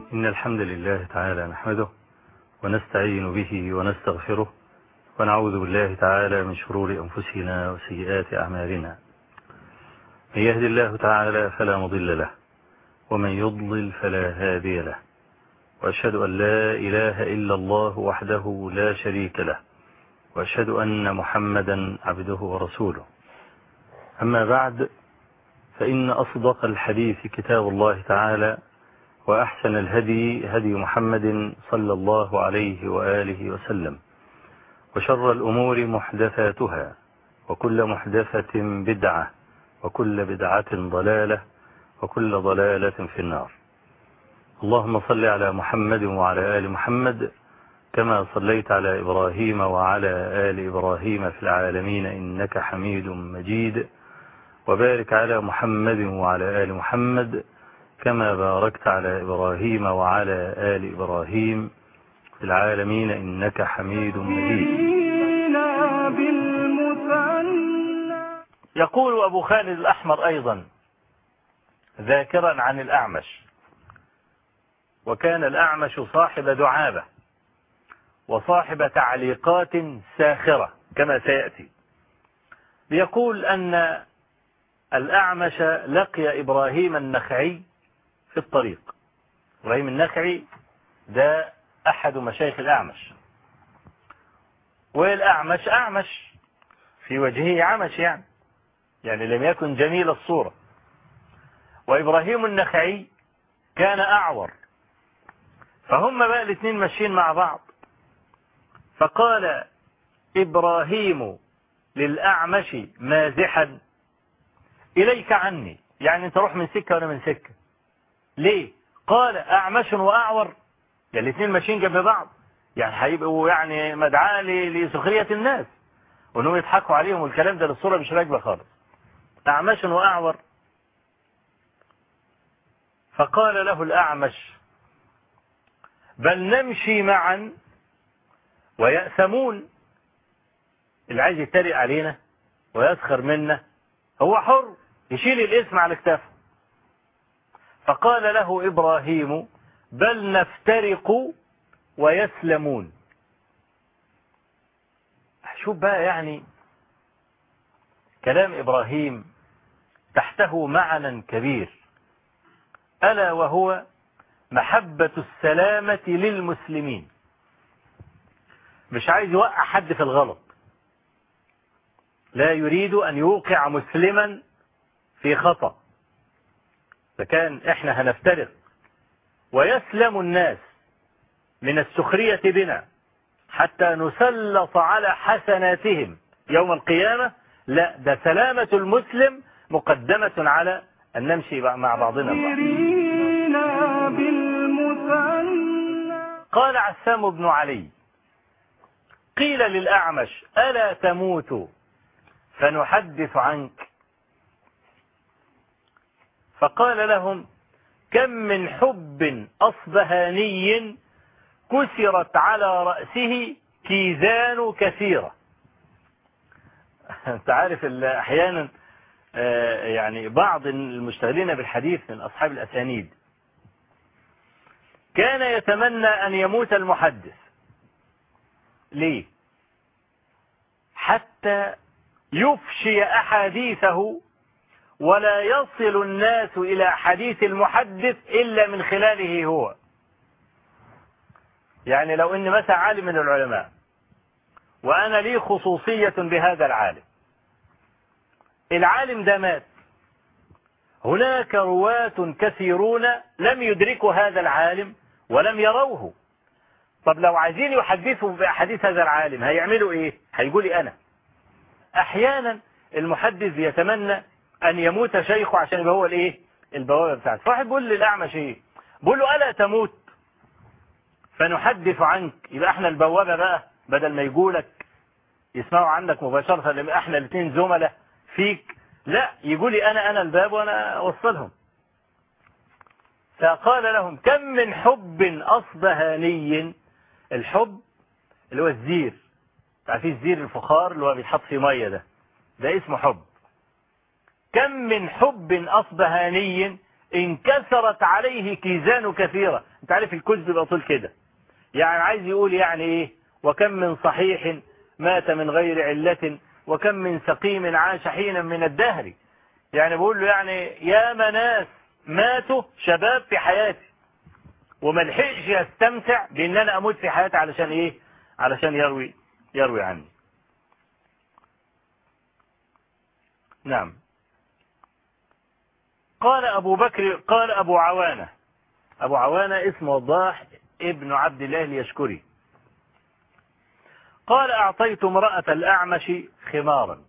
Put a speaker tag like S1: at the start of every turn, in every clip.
S1: إن الحمد لله تعالى نحمده ونستعين به ونستغفره ونعوذ بالله تعالى من شرور أنفسنا وسيئات أعمالنا. من يهد الله تعالى فلا مضل له ومن يضلل فلا هادي له، وأشهد أن لا إله إلا الله وحده لا شريك له، وأشهد أن محمدا عبده ورسوله. أما بعد، فإن أصدق الحديث كتاب الله تعالى، وأحسن الهدي هدي محمد صلى الله عليه وآله وسلم، وشر الأمور محدثاتها، وكل محدثة بدعة، وكل بدعة ضلالة، وكل ضلالة في النار. اللهم صل على محمد وعلى آل محمد كما صليت على إبراهيم وعلى آل إبراهيم في العالمين إنك حميد مجيد، وبارك على محمد وعلى آل محمد كما باركت على إبراهيم وعلى آل إبراهيم في العالمين إنك حميد مجيد. يقول أبو خالد الأحمر أيضا ذاكرا عن الأعمش، وكان الأعمش صاحب دعابة وصاحب تعليقات ساخرة كما سيأتي. يقول أن الأعمش لقي إبراهيم النخعي في الطريق. إبراهيم النخعي ده أحد مشايخ الأعمش، والأعمش أعمش في وجهه عمش، يعني لم يكن جميل الصورة. وإبراهيم النخعي كان أعور، فهم بقى الاثنين ماشيين مع بعض. فقال إبراهيم للأعمش مازحا: إليك عني، يعني أنت روح من سكة وأنا من سكة. ليه؟ قال أعمش وأعور، يعني الاثنين ماشيين جنب بعض، يعني هيبقوا يعني مدعاة لسخرية الناس وأنهم يضحكوا عليهم، والكلام ده للصورة مش راكبة خالص. أعمش وأعور. فقال له الأعمش: بل نمشي معا ويأثمون. اللي عايز يتريق علينا ويسخر منا هو حر، يشيل الاسم على كتافه. فقال له إبراهيم: بل نفترق ويسلمون. شوف بقى، يعني كلام إبراهيم تحته معنى كبير، ألا وهو محبة السلامة للمسلمين. مش عايز يوقع حد في الغلط، لا يريد أن يوقع مسلما في خطأ. فكان إحنا هنفترق ويسلم الناس من السخرية بنا حتى نسلط على حسناتهم يوم القيامة. لا، ده سلامة المسلم مقدمة على أن نمشي مع بعضنا البعض. قال عسام بن علي: قيل للأعمش: ألا تموت فنحدث عنك؟ فقال لهم: كم من حب أصبهاني كسرت على رأسه كيزان كثيرة. انت عارف احيانا يعني بعض المشتغلين بالحديث من أصحاب الأسانيد كان يتمنى أن يموت المحدث. ليه؟ حتى يفشي أحاديثه ولا يصل الناس إلى حديث المحدث إلا من خلاله هو. يعني لو إن مثلا عالم من العلماء وأنا لي خصوصية بهذا العالم ده مات، هناك رواة كثيرون لم يدركوا هذا العالم ولم يروه. طب لو عايزين يحدثوا بأحاديث هذا العالم هيعملوا إيه؟ هيقولي أنا. أحيانا المحدث يتمنى أن يموت شيخه عشان يبقى هو البوابة بتاعته. فواحد بيقول للأعمش إيه؟ بيقول له: ألا تموت فنحدث عنك؟ يبقى احنا البوابة بقى، بدل ما يقولك يسمعوا عنك مباشرة لما احنا الاثنين زملاء فيك، لا، يقولي أنا الباب وأنا أوصلهم. فقال لهم: كم من حب أصبهاني. الحب اللي هو الزير، تعرفين الزير الفخار اللي هو بيتحط في مية، ده اسمه حب. كم من حب أصبهاني انكسرت عليه كيزان كثيرة. انت عارف الكوز بيبقى طول كده، يعني عايز يقول يعني ايه؟ وكم من صحيح مات من غير علة وكم من سقيم عاش حينا من الدهر. يعني بقول له يعني يا ناس ماتوا شباب في حياتي وما لحقش يستمتع بان انا اموت في حياتي علشان ايه؟ علشان يروي عني. نعم. قال ابو بكر، قال ابو عوانة، ابو عوانة اسمه وضاح ابن عبد الله اليشكري، قال اعطيت امرأة الاعمش خمارا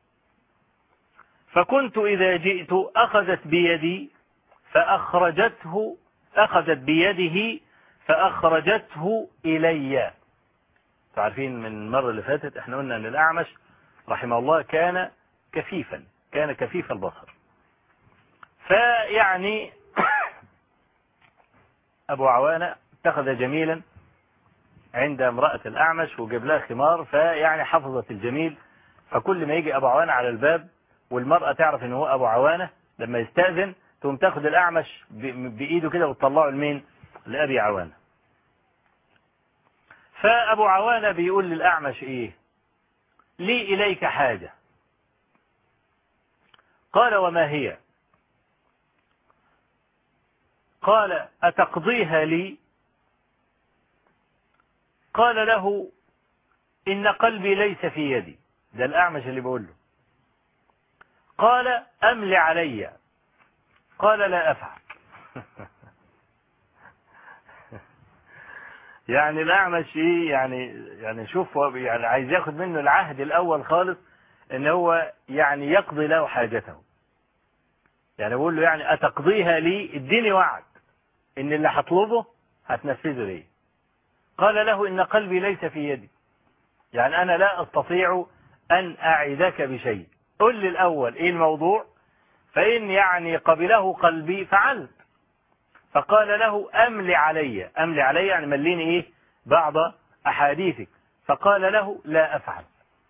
S1: فكنت اذا جئت اخذت بيدي فاخرجته، اخذت بيده فاخرجته الي. عارفين من المرة اللي فاتت احنا قلنا ان الاعمش رحمه الله كان كفيفا، كان كفيف البصر. فيعني ابو عوانة اتخذ جميلا عند امرأة الاعمش وجاب لها خمار، فيعني حفظت الجميل. فكل ما يجي ابو عوانة على الباب والمرأة تعرف ان هو ابو عوانة، لما يستأذن تقوم تاخد الاعمش بايده كده وتطلعه لمين؟ لابي عوانة. فابو عوانة بيقول للاعمش ايه؟ لي اليك حاجة. قال وما هي؟ قال اتقضيها لي؟ قال له إن قلبي ليس في يدي. ده الأعمش اللي بقول له. قال أمل علي. قال لا أفعل. يعني الأعمش إيه يعني شوف يعني عايز ياخد منه العهد الأول خالص إن هو يعني يقضي له حاجته. يعني بقول له يعني أتقضيها لي؟ اديني وعد إن اللي هطلبه هتنفذه لي. قال له إن قلبي ليس في يدي، يعني أنا لا أستطيع أن أعدك بشيء، قل لي الأول إيه الموضوع، فإن يعني قبله قلبي فعلت. فقال له أملي علي. أملي علي يعني مليني إيه؟ بعض أحاديثك. فقال له لا أفعل.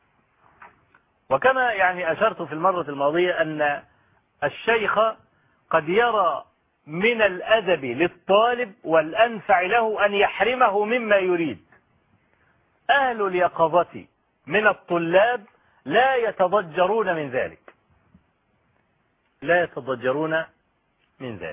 S1: وكما يعني أشرت في المرة الماضية أن الشيخ قد يرى من الأدب للطالب والأنفع له أن يحرمه مما يريد. أهل اليقظة من الطلاب لا يتضجرون من ذلك، لا يتضجرون من ذلك.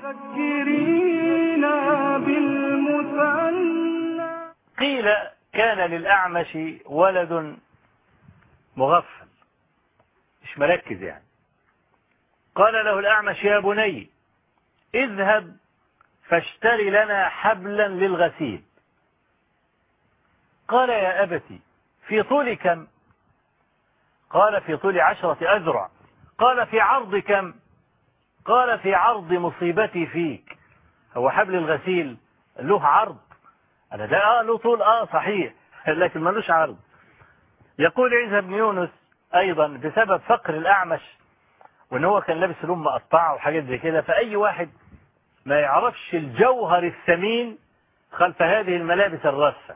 S1: قيل كان للأعمش ولد مغفل مش مركز يعني. قال له الأعمش يا بني اذهب فاشتري لنا حبلا للغسيل. قال يا أبتي في طول كم؟ قال في طول 10 أذرع. قال في عرض كم؟ قال في عرض مصيبتي فيك. هو حبل الغسيل له عرض؟ أنا ده له طول صحيح لكن ملوش عرض. يقول عيسى بن يونس أيضا بسبب فقر الأعمش وإن هو كان لابس لون مقطعة وحاجات زي كده، فأي واحد ما يعرفش الجوهر الثمين خلف هذه الملابس الرثة.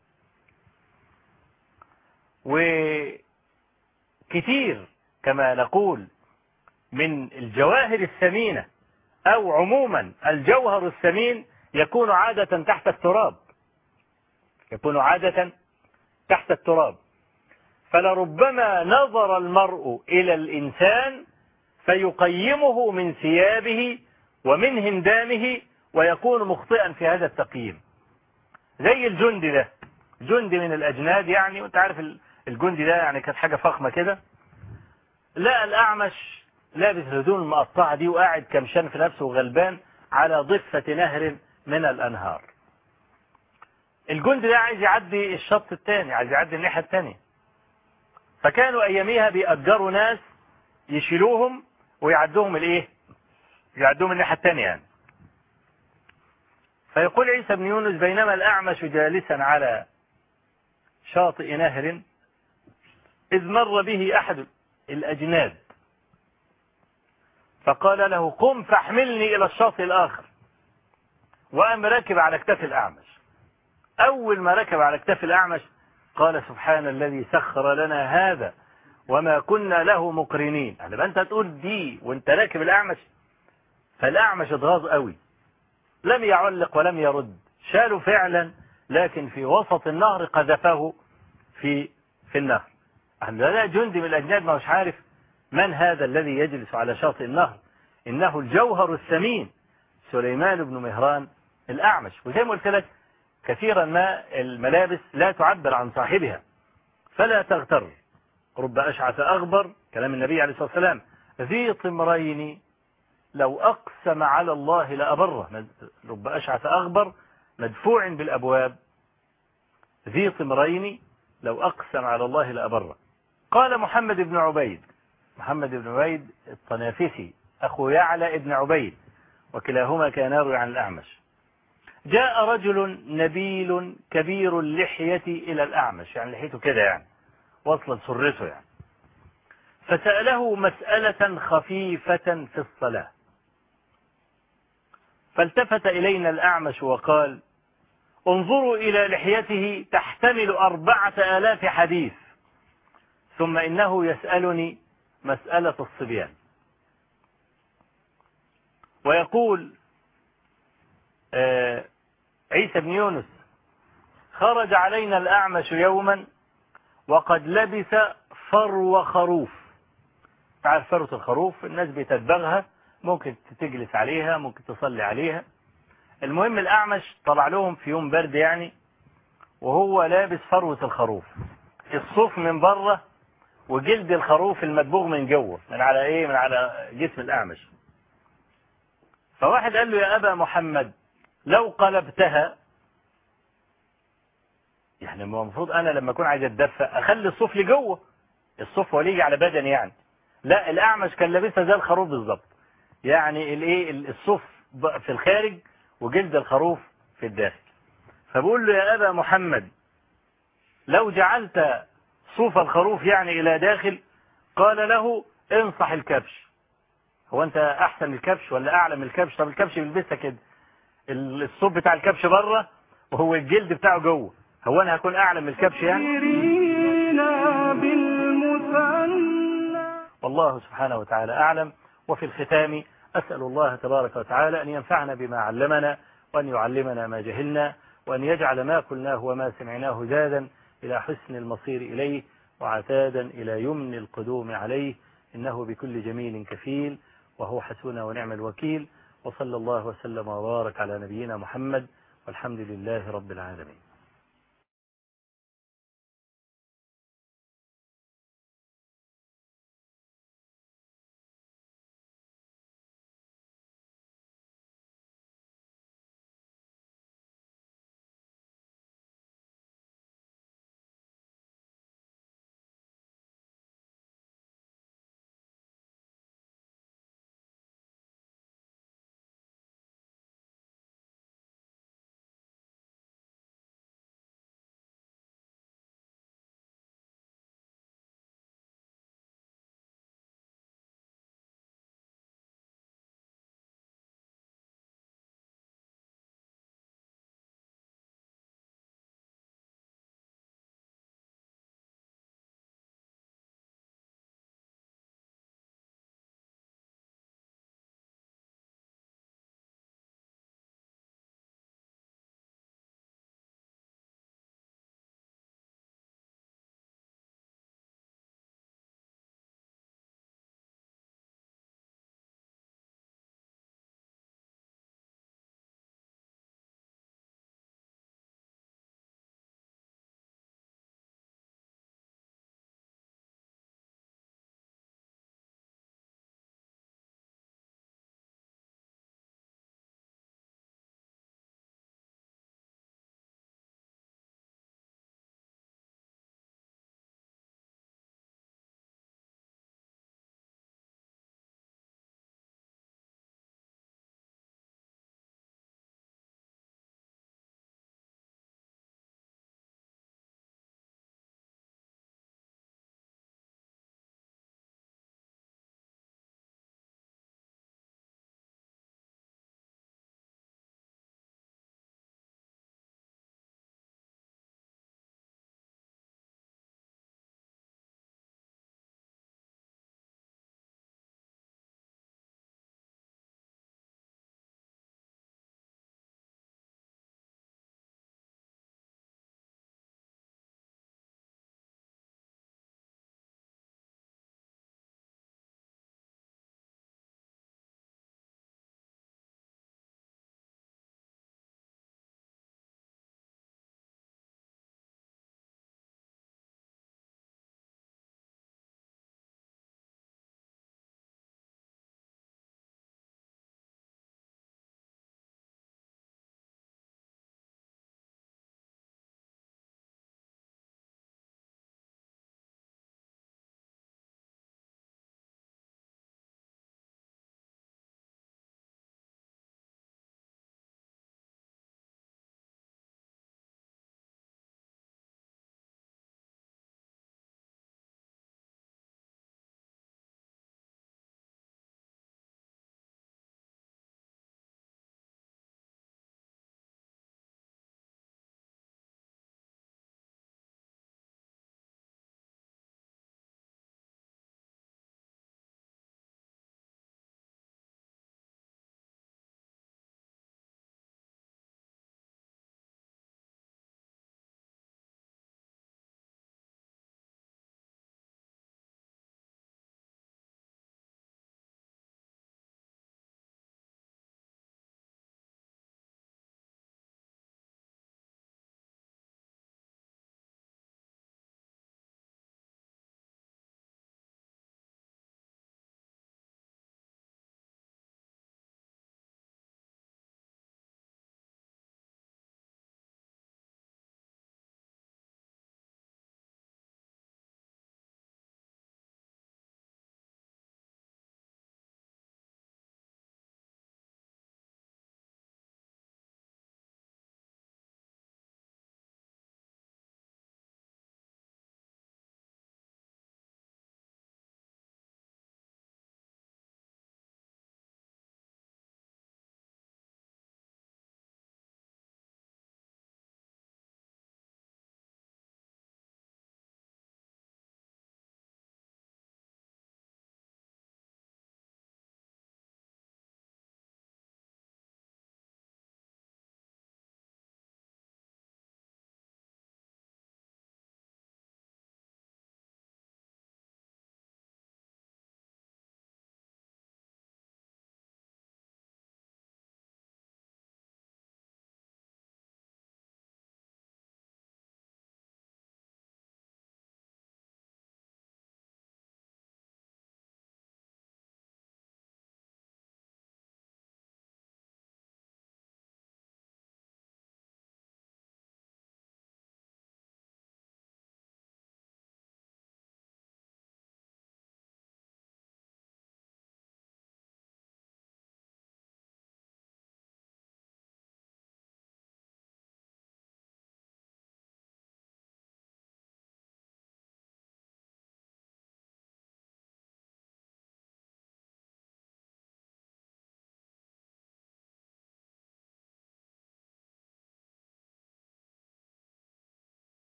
S1: وكثير كما نقول من الجواهر الثمينة أو عموما الجوهر الثمين يكون عادة تحت التراب، يكون عادة تحت التراب. فلربما نظر المرء إلى الإنسان فيقيمه من ثيابه ومن هندامه ويكون مخطئا في هذا التقييم. زي الجندي ده، جندي من الأجناد يعني، وانت عارف الجندي ده يعني كانت حاجة فخمة كده. لا الأعمش لابس الهدوم المقطعة دي وقاعد كمشان في نفسه وغلبان على ضفة نهر من الأنهار. الجندي ده عايز يعدي الشط الثاني، عايز يعدي الناحية الثانية. فكانوا أياميها بيأجروا ناس يشيلوهم ويعدوهم الايه؟ يعدوهم الناحية الثانية يعني. فيقول عيسى بن يونس بينما الأعمش جالسا على شاطئ نهر إذ مر به أحد الأجناد فقال له قم فاحملني إلى الشاطئ الآخر. وقام راكب على اكتاف الأعمش. أول ما ركب على اكتاف الأعمش قال سبحان الذي سخر لنا هذا وما كنا له مقرنين. يعني أنت تقول دي وانت راكب الأعمش؟ فالأعمش اتغاظ قوي، لم يعلق ولم يرد، شاله فعلا، لكن في وسط النهر قذفه في النهر. لا جندي من الأجناد ما هوش عارف من هذا الذي يجلس على شاطئ النهر، إنه الجوهر الثمين سليمان بن مهران الأعمش. وزي ما قلت لك كثيرا ما الملابس لا تعبر عن صاحبها، فلا تغتر. رب أشعث أغبر، كلام النبي عليه الصلاة والسلام، ذي طمرين لو أقسم على الله لأبره. رب أشعث أغبر مدفوع بالأبواب، ذي طمرين لو أقسم على الله لأبره. قال محمد بن عبيد، محمد بن عبيد الطنافسي أخو يعلى بن عبيد، وكلاهما كان يروي عن الأعمش، جاء رجل نبيل كبير اللحية إلى الأعمش، يعني لحيته كده يعني وصلت سرته يعني، فسأله مسألة خفيفة في الصلاة، فالتفت إلينا الأعمش وقال: انظروا إلى لحيته تحتمل 4000 حديث، ثم إنه يسألني مسألة الصبيان. ويقول عيسى بن يونس: خرج علينا الأعمش يوما وقد لبس فرو خروف. تعرف فروة الخروف الناس بتدبغها، ممكن تجلس عليها، ممكن تصلي عليها. المهم الأعمش طلع لهم في يوم برد يعني، وهو لابس فروة الخروف، الصوف من بره وجلد الخروف المدبوغ من جوه، من على ايه، من على جسم الأعمش. فواحد قال له: يا أبا محمد لو قلبتها، يعني المفروض أنا لما أكون عايز أتدفى أخلي الصوف لجوه، الصوف هو يجي على بدني يعني. لا، الأعمش كان لابسها زي الخروف بالظبط، يعني الايه، الصوف في الخارج وجلد الخروف في الداخل. فبقول له: يا أبا محمد لو جعلت صوف الخروف يعني إلى داخل، قال له: انصح الكبش. هو أنت أحسن من الكبش ولا أعلى من الكبش؟ طب الكبش بيلبسها كده، الصوف بتاع الكبش بره وهو الجلد بتاعه جوه، هو أنا هكون أعلى من الكبش يعني؟ والله سبحانه وتعالى أعلم. وفي الختام أسأل الله تبارك وتعالى أن ينفعنا بما علمنا، وأن يعلمنا ما جهلنا، وأن يجعل ما قلناه وما سمعناه زادا إلى حسن المصير إليه، وعتادا إلى يمن القدوم عليه، إنه بكل جميل كفيل، وهو حسبنا ونعم الوكيل. وصلى الله وسلم وبارك على نبينا محمد، والحمد لله رب العالمين.